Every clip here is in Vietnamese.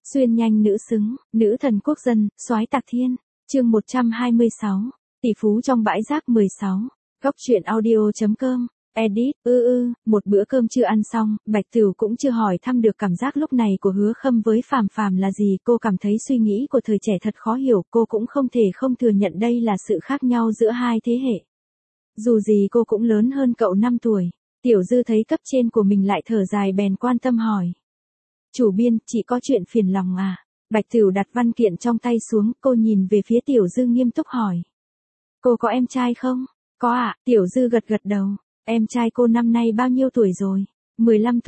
Xuyên nhanh nữ xứng, nữ thần quốc dân, soái tạc thiên. Chương 126. Tỷ phú trong bãi rác 16. Góc truyện audio.com. Edit. Một bữa cơm chưa ăn xong, Bạch Tửu cũng chưa hỏi thăm được cảm giác lúc này của Hứa Khâm với Phàm Phàm là gì. Cô cảm thấy suy nghĩ của thời trẻ thật khó hiểu, cô cũng không thể không thừa nhận đây là sự khác nhau giữa hai thế hệ. Dù gì cô cũng lớn hơn cậu 5 tuổi. Tiểu Dư thấy cấp trên của mình lại thở dài bèn quan tâm hỏi. Chủ biên, chị có chuyện phiền lòng à? Bạch Tửu đặt văn kiện trong tay xuống, cô nhìn về phía Tiểu Dư nghiêm túc hỏi. Cô có em trai không? Có ạ, Tiểu Dư gật gật đầu. Em trai cô năm nay bao nhiêu tuổi rồi? 15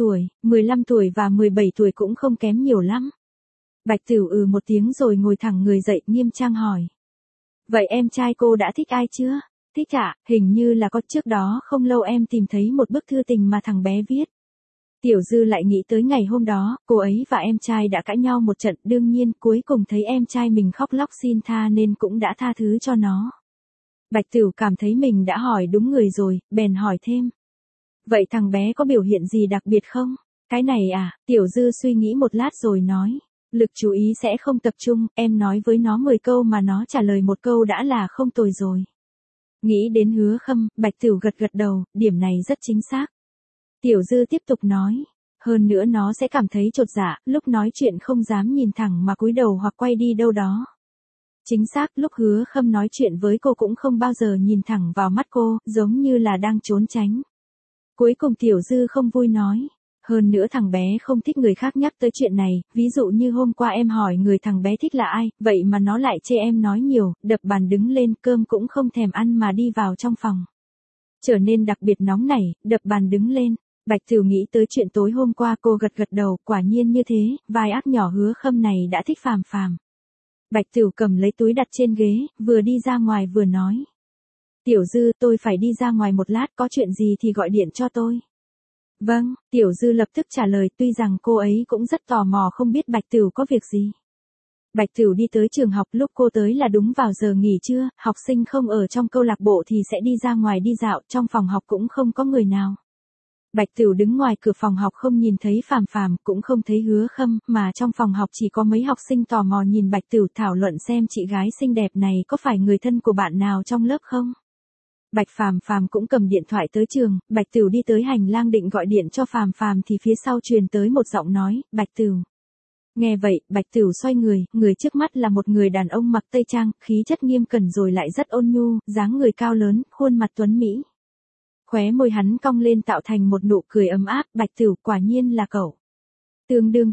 tuổi và 17 tuổi cũng không kém nhiều lắm. Bạch Tửu một tiếng rồi ngồi thẳng người dậy nghiêm trang hỏi. Vậy em trai cô đã thích ai chưa? Thích ạ, hình như là có, trước đó không lâu em tìm thấy một bức thư tình mà thằng bé viết. Tiểu Dư lại nghĩ tới ngày hôm đó, cô ấy và em trai đã cãi nhau một trận, đương nhiên cuối cùng thấy em trai mình khóc lóc xin tha nên cũng đã tha thứ cho nó. Bạch Tửu cảm thấy mình đã hỏi đúng người rồi, bèn hỏi thêm. Vậy thằng bé có biểu hiện gì đặc biệt không? Cái này à, Tiểu Dư suy nghĩ một lát rồi nói. Lực chú ý sẽ không tập trung, em nói với nó 10 câu mà nó trả lời một câu đã là không tồi rồi. Nghĩ đến Hứa Khâm, Bạch Tửu gật gật đầu, điểm này rất chính xác. Tiểu Dư tiếp tục nói. Hơn nữa nó sẽ cảm thấy chột dạ, lúc nói chuyện không dám nhìn thẳng mà cúi đầu hoặc quay đi đâu đó. Chính xác, lúc Hứa Khâm nói chuyện với cô cũng không bao giờ nhìn thẳng vào mắt cô, giống như là đang trốn tránh. Cuối cùng Tiểu Dư không vui nói. Hơn nữa thằng bé không thích người khác nhắc tới chuyện này, ví dụ như hôm qua em hỏi người thằng bé thích là ai, vậy mà nó lại chê em nói nhiều, đập bàn đứng lên, cơm cũng không thèm ăn mà đi vào trong phòng. Trở nên đặc biệt nóng nảy, đập bàn đứng lên. Bạch Tửu nghĩ tới chuyện tối hôm qua, cô gật gật đầu, quả nhiên như thế, vai ác nhỏ Hứa Khâm này đã thích Phàm Phàm. Bạch Tửu cầm lấy túi đặt trên ghế, vừa đi ra ngoài vừa nói. Tiểu Dư, tôi phải đi ra ngoài một lát, có chuyện gì thì gọi điện cho tôi. Vâng, Tiểu Dư lập tức trả lời, tuy rằng cô ấy cũng rất tò mò không biết Bạch Tửu có việc gì. Bạch Tửu đi tới trường học, lúc cô tới là đúng vào giờ nghỉ trưa, học sinh không ở trong câu lạc bộ thì sẽ đi ra ngoài đi dạo, trong phòng học cũng không có người nào. Bạch Tửu đứng ngoài cửa phòng học không nhìn thấy Phàm Phàm, cũng không thấy Hứa Khâm, mà trong phòng học chỉ có mấy học sinh tò mò nhìn Bạch Tửu thảo luận xem chị gái xinh đẹp này có phải người thân của bạn nào trong lớp không. Bạch Phàm Phàm cũng cầm điện thoại tới trường, Bạch Tửu đi tới hành lang định gọi điện cho Phàm Phàm thì phía sau truyền tới một giọng nói, Bạch Tửu. Nghe vậy, Bạch Tửu xoay người trước mắt là một người đàn ông mặc tây trang, khí chất nghiêm cẩn rồi lại rất ôn nhu, dáng người cao lớn, khuôn mặt tuấn mỹ. Khóe môi hắn cong lên tạo thành một nụ cười ấm áp, Bạch Tửu, quả nhiên là cậu. Tương đương.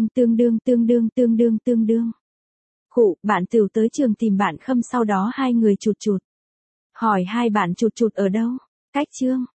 Khụ, bạn Tửu tới trường tìm bạn Khâm, sau đó hai người chụt. Hỏi hai bạn chụt ở đâu? Cách chương.